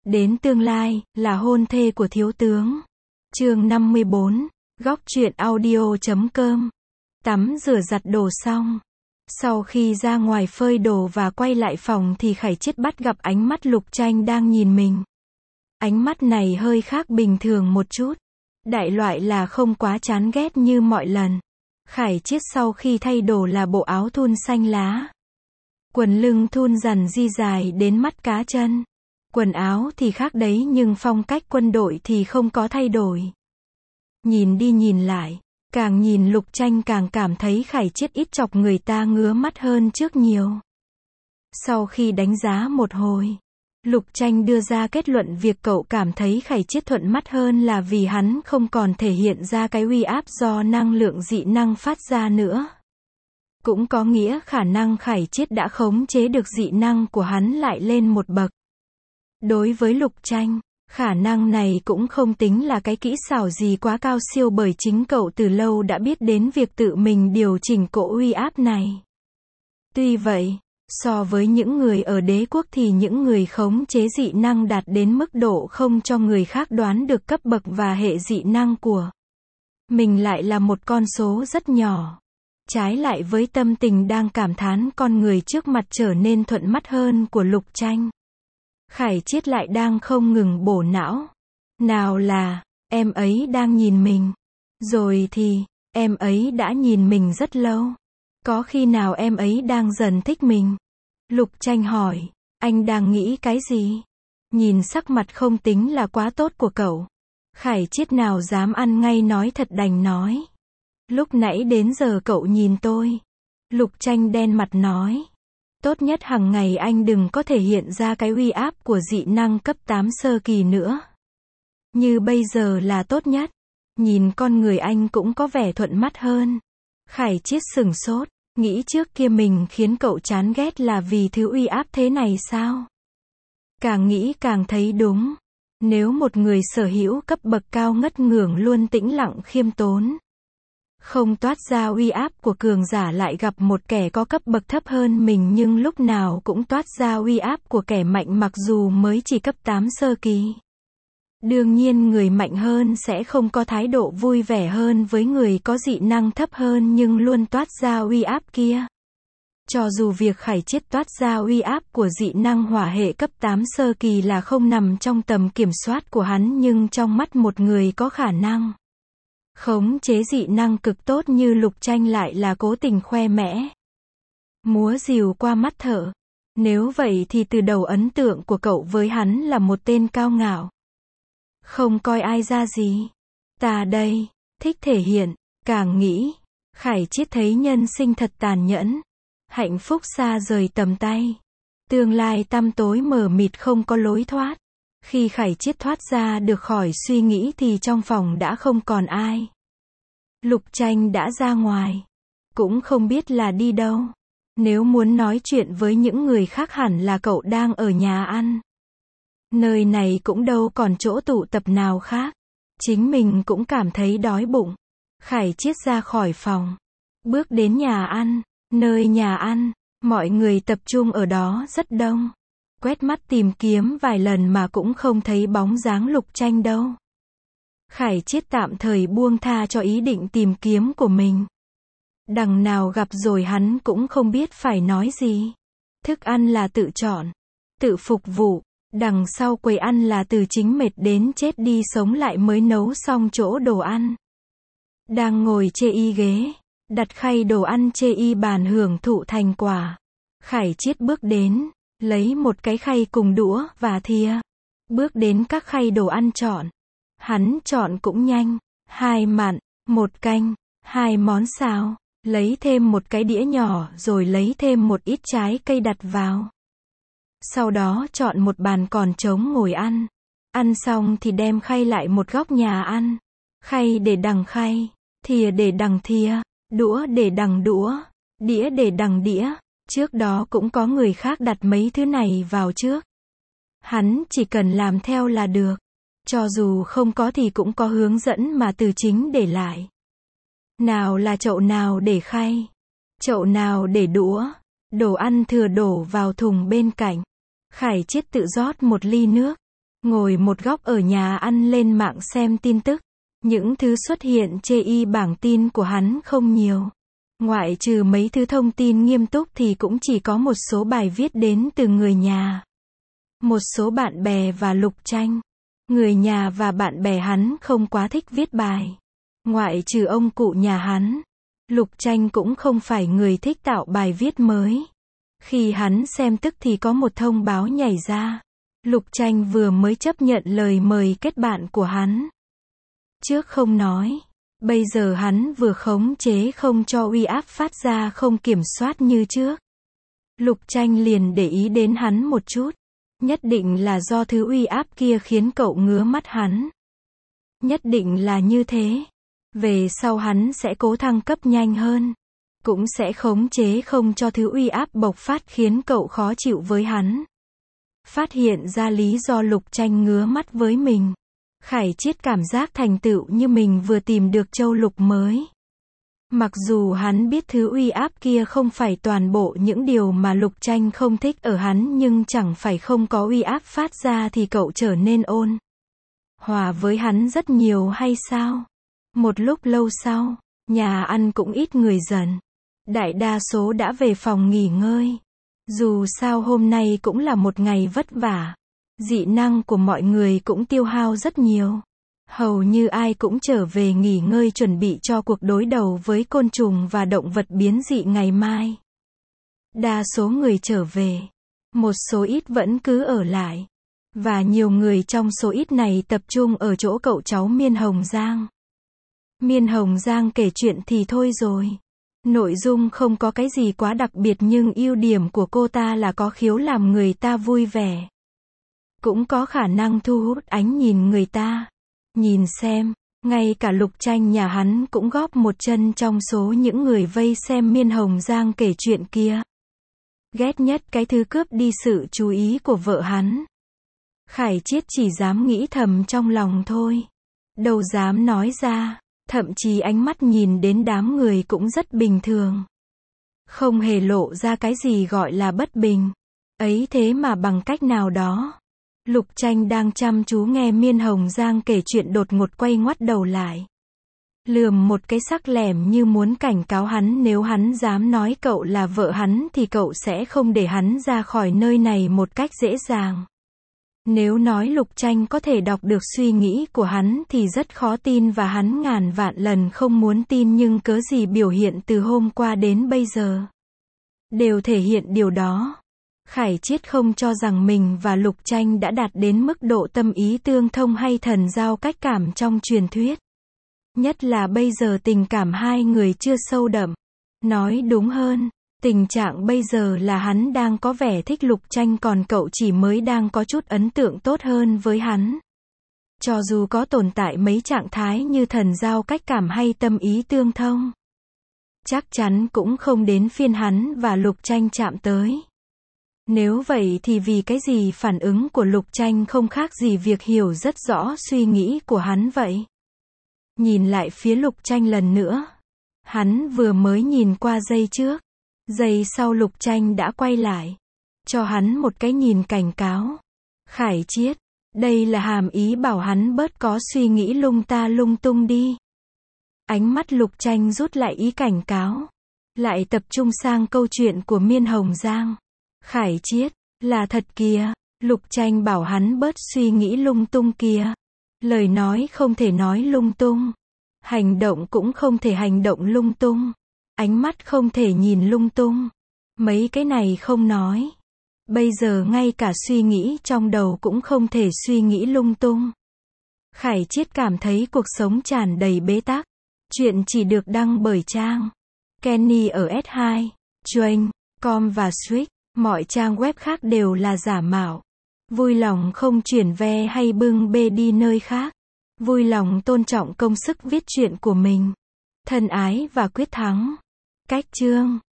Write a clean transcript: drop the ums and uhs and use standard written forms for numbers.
Đến tương lai, là hôn thê của thiếu tướng. Chương 54, góc truyện audio.com. Tắm rửa giặt đồ xong. Sau khi ra ngoài phơi đồ và quay lại phòng thì Khải Chiết bắt gặp ánh mắt Lục Tranh đang nhìn mình. Ánh mắt này hơi khác bình thường một chút. Đại loại là không quá chán ghét như mọi lần. Khải Chiết sau khi thay đồ là bộ áo thun xanh lá. Quần lưng thun rằn di dài đến mắt cá chân. Quần áo thì khác đấy nhưng phong cách quân đội thì không có thay đổi. Nhìn đi nhìn lại, càng nhìn Lục Tranh càng cảm thấy Khải Chiết ít chọc người ta ngứa mắt hơn trước nhiều. Sau khi đánh giá một hồi, Lục Tranh đưa ra kết luận việc cậu cảm thấy Khải Chiết thuận mắt hơn là vì hắn không còn thể hiện ra cái uy áp do năng lượng dị năng phát ra nữa. Cũng có nghĩa khả năng Khải Chiết đã khống chế được dị năng của hắn lại lên một bậc. Đối với Lục Tranh, khả năng này cũng không tính là cái kỹ xảo gì quá cao siêu bởi chính cậu từ lâu đã biết đến việc tự mình điều chỉnh cỗ uy áp này. Tuy vậy, so với những người ở đế quốc thì những người khống chế dị năng đạt đến mức độ không cho người khác đoán được cấp bậc và hệ dị năng của mình lại là một con số rất nhỏ. Trái lại với tâm tình đang cảm thán con người trước mặt trở nên thuận mắt hơn của Lục Tranh, Khải Chiết lại đang không ngừng bổ não. Nào là, em ấy đang nhìn mình. Rồi thì, em ấy đã nhìn mình rất lâu. Có khi nào em ấy đang dần thích mình? Lục Tranh hỏi, anh đang nghĩ cái gì? Nhìn sắc mặt không tính là quá tốt của cậu, Khải Chiết nào dám ăn ngay nói thật đành nói. Lúc nãy đến giờ cậu nhìn tôi. Lục Tranh đen mặt nói. Tốt nhất hàng ngày anh đừng có thể hiện ra cái uy áp của dị năng cấp 8 sơ kỳ nữa. Như bây giờ là tốt nhất. Nhìn con người anh cũng có vẻ thuận mắt hơn. Khải Chiết sửng sốt, nghĩ trước kia mình khiến cậu chán ghét là vì thứ uy áp thế này sao? Càng nghĩ càng thấy đúng. Nếu một người sở hữu cấp bậc cao ngất ngưởng luôn tĩnh lặng khiêm tốn, không toát ra uy áp của cường giả lại gặp một kẻ có cấp bậc thấp hơn mình nhưng lúc nào cũng toát ra uy áp của kẻ mạnh mặc dù mới chỉ cấp 8 sơ kỳ. Đương nhiên người mạnh hơn sẽ không có thái độ vui vẻ hơn với người có dị năng thấp hơn nhưng luôn toát ra uy áp kia. Cho dù việc Khải Chiết toát ra uy áp của dị năng hỏa hệ cấp 8 sơ kỳ là không nằm trong tầm kiểm soát của hắn nhưng trong mắt một người có khả năng khống chế dị năng cực tốt như Lục Tranh lại là cố tình khoe mẽ. Múa rìu qua mắt thợ. Nếu vậy thì từ đầu ấn tượng của cậu với hắn là một tên cao ngạo, không coi ai ra gì. Ta đây, thích thể hiện, càng nghĩ, Khải Chiết thấy nhân sinh thật tàn nhẫn. Hạnh phúc xa rời tầm tay. Tương lai tăm tối mờ mịt không có lối thoát. Khi Khải Chiết thoát ra được khỏi suy nghĩ thì trong phòng đã không còn ai. Lục Tranh đã ra ngoài. Cũng không biết là đi đâu. Nếu muốn nói chuyện với những người khác hẳn là cậu đang ở nhà ăn. Nơi này cũng đâu còn chỗ tụ tập nào khác. Chính mình cũng cảm thấy đói bụng. Khải Chiết ra khỏi phòng. Bước đến nhà ăn. Nơi nhà ăn, mọi người tập trung ở đó rất đông. Quét mắt tìm kiếm vài lần mà cũng không thấy bóng dáng Lục Tranh đâu. Khải Chiết tạm thời buông tha cho ý định tìm kiếm của mình. Đằng nào gặp rồi hắn cũng không biết phải nói gì. Thức ăn là tự chọn, tự phục vụ. Đằng sau quầy ăn là từ chính mệt đến chết đi sống lại mới nấu xong chỗ đồ ăn. Đang ngồi chê y ghế, đặt khay đồ ăn chê y bàn hưởng thụ thành quả. Khải Chiết bước đến, lấy một cái khay cùng đũa và thìa. Bước đến các khay đồ ăn chọn. Hắn chọn cũng nhanh, 2 mặn, 1 canh, 2 món xào, lấy thêm một cái đĩa nhỏ rồi lấy thêm một ít trái cây đặt vào. Sau đó chọn một bàn còn trống ngồi ăn. Ăn xong thì đem khay lại một góc nhà ăn. Khay để đằng khay, thìa để đằng thìa. Đũa để đằng đũa, đĩa để đằng đĩa. Trước đó cũng có người khác đặt mấy thứ này vào trước. Hắn chỉ cần làm theo là được. Cho dù không có thì cũng có hướng dẫn mà từ chính để lại. Nào là chậu nào để khay, chậu nào để đũa. Đồ ăn thừa đổ vào thùng bên cạnh. Khải Chiết tự rót một ly nước. Ngồi một góc ở nhà ăn lên mạng xem tin tức. Những thứ xuất hiện trên bảng tin của hắn không nhiều. Ngoại trừ mấy thứ thông tin nghiêm túc thì cũng chỉ có một số bài viết đến từ người nhà. Một số bạn bè và Lục Tranh. Người nhà và bạn bè hắn không quá thích viết bài. Ngoại trừ ông cụ nhà hắn. Lục Tranh cũng không phải người thích tạo bài viết mới. Khi hắn xem tức thì có một thông báo nhảy ra. Lục Tranh vừa mới chấp nhận lời mời kết bạn của hắn. Trước không nói. Bây giờ hắn vừa khống chế không cho uy áp phát ra không kiểm soát như trước. Lục Tranh liền để ý đến hắn một chút. Nhất định là do thứ uy áp kia khiến cậu ngứa mắt hắn. Nhất định là như thế. Về sau hắn sẽ cố thăng cấp nhanh hơn. Cũng sẽ khống chế không cho thứ uy áp bộc phát khiến cậu khó chịu với hắn. Phát hiện ra lý do Lục Tranh ngứa mắt với mình. Khải Chiết cảm giác thành tựu như mình vừa tìm được châu lục mới. Mặc dù hắn biết thứ uy áp kia không phải toàn bộ những điều mà Lục Tranh không thích ở hắn, nhưng chẳng phải không có uy áp phát ra thì cậu trở nên ôn hòa với hắn rất nhiều hay sao? Một lúc lâu sau, nhà ăn cũng ít người dần. Đại đa số đã về phòng nghỉ ngơi. Dù sao hôm nay cũng là một ngày vất vả. Dị năng của mọi người cũng tiêu hao rất nhiều. Hầu như ai cũng trở về nghỉ ngơi chuẩn bị cho cuộc đối đầu với côn trùng và động vật biến dị ngày mai. Đa số người trở về. Một số ít vẫn cứ ở lại. Và nhiều người trong số ít này tập trung ở chỗ cậu cháu Miên Hồng Giang. Miên Hồng Giang kể chuyện thì thôi rồi. Nội dung không có cái gì quá đặc biệt, nhưng ưu điểm của cô ta là có khiếu làm người ta vui vẻ. Cũng có khả năng thu hút ánh nhìn người ta. Nhìn xem, ngay cả Lục Tranh nhà hắn cũng góp một chân trong số những người vây xem Miên Hồng Giang kể chuyện kia. Ghét nhất cái thứ cướp đi sự chú ý của vợ hắn. Khải Chiết chỉ dám nghĩ thầm trong lòng thôi. Đâu dám nói ra. Thậm chí ánh mắt nhìn đến đám người cũng rất bình thường. Không hề lộ ra cái gì gọi là bất bình. Ấy thế mà bằng cách nào đó. Lục Tranh đang chăm chú nghe Miên Hồng Giang kể chuyện đột ngột quay ngoắt đầu lại. Lườm một cái sắc lẻm như muốn cảnh cáo hắn, nếu hắn dám nói cậu là vợ hắn thì cậu sẽ không để hắn ra khỏi nơi này một cách dễ dàng. Nếu nói Lục Tranh có thể đọc được suy nghĩ của hắn thì rất khó tin, và hắn ngàn vạn lần không muốn tin, nhưng cớ gì biểu hiện từ hôm qua đến bây giờ đều thể hiện điều đó. Khải Chiết không cho rằng mình và Lục Tranh đã đạt đến mức độ tâm ý tương thông hay thần giao cách cảm trong truyền thuyết. Nhất là bây giờ tình cảm hai người chưa sâu đậm. Nói đúng hơn, tình trạng bây giờ là hắn đang có vẻ thích Lục Tranh, còn cậu chỉ mới đang có chút ấn tượng tốt hơn với hắn. Cho dù có tồn tại mấy trạng thái như thần giao cách cảm hay tâm ý tương thông, chắc chắn cũng không đến phiên hắn và Lục Tranh chạm tới. Nếu vậy thì vì cái gì phản ứng của Lục Tranh không khác gì việc hiểu rất rõ suy nghĩ của hắn vậy? Nhìn lại phía Lục Tranh lần nữa. Hắn vừa mới nhìn qua giây trước. Giây sau Lục Tranh đã quay lại. Cho hắn một cái nhìn cảnh cáo. Khải Chiết, đây là hàm ý bảo hắn bớt có suy nghĩ lung ta lung tung đi. Ánh mắt Lục Tranh rút lại ý cảnh cáo. Lại tập trung sang câu chuyện của Miên Hồng Giang. Khải Chiết, là thật kìa. Lục Tranh bảo hắn bớt suy nghĩ lung tung kìa. Lời nói không thể nói lung tung. Hành động cũng không thể hành động lung tung. Ánh mắt không thể nhìn lung tung. Mấy cái này không nói. Bây giờ ngay cả suy nghĩ trong đầu cũng không thể suy nghĩ lung tung. Khải Chiết cảm thấy cuộc sống tràn đầy bế tắc. Chuyện chỉ được đăng bởi trang Kenny ở S2, Train.com và Switch. Mọi trang web khác đều là giả mạo. Vui lòng không chuyển ve hay bưng bê đi nơi khác. Vui lòng tôn trọng công sức viết truyện của mình. Thân ái và quyết thắng. Cách chương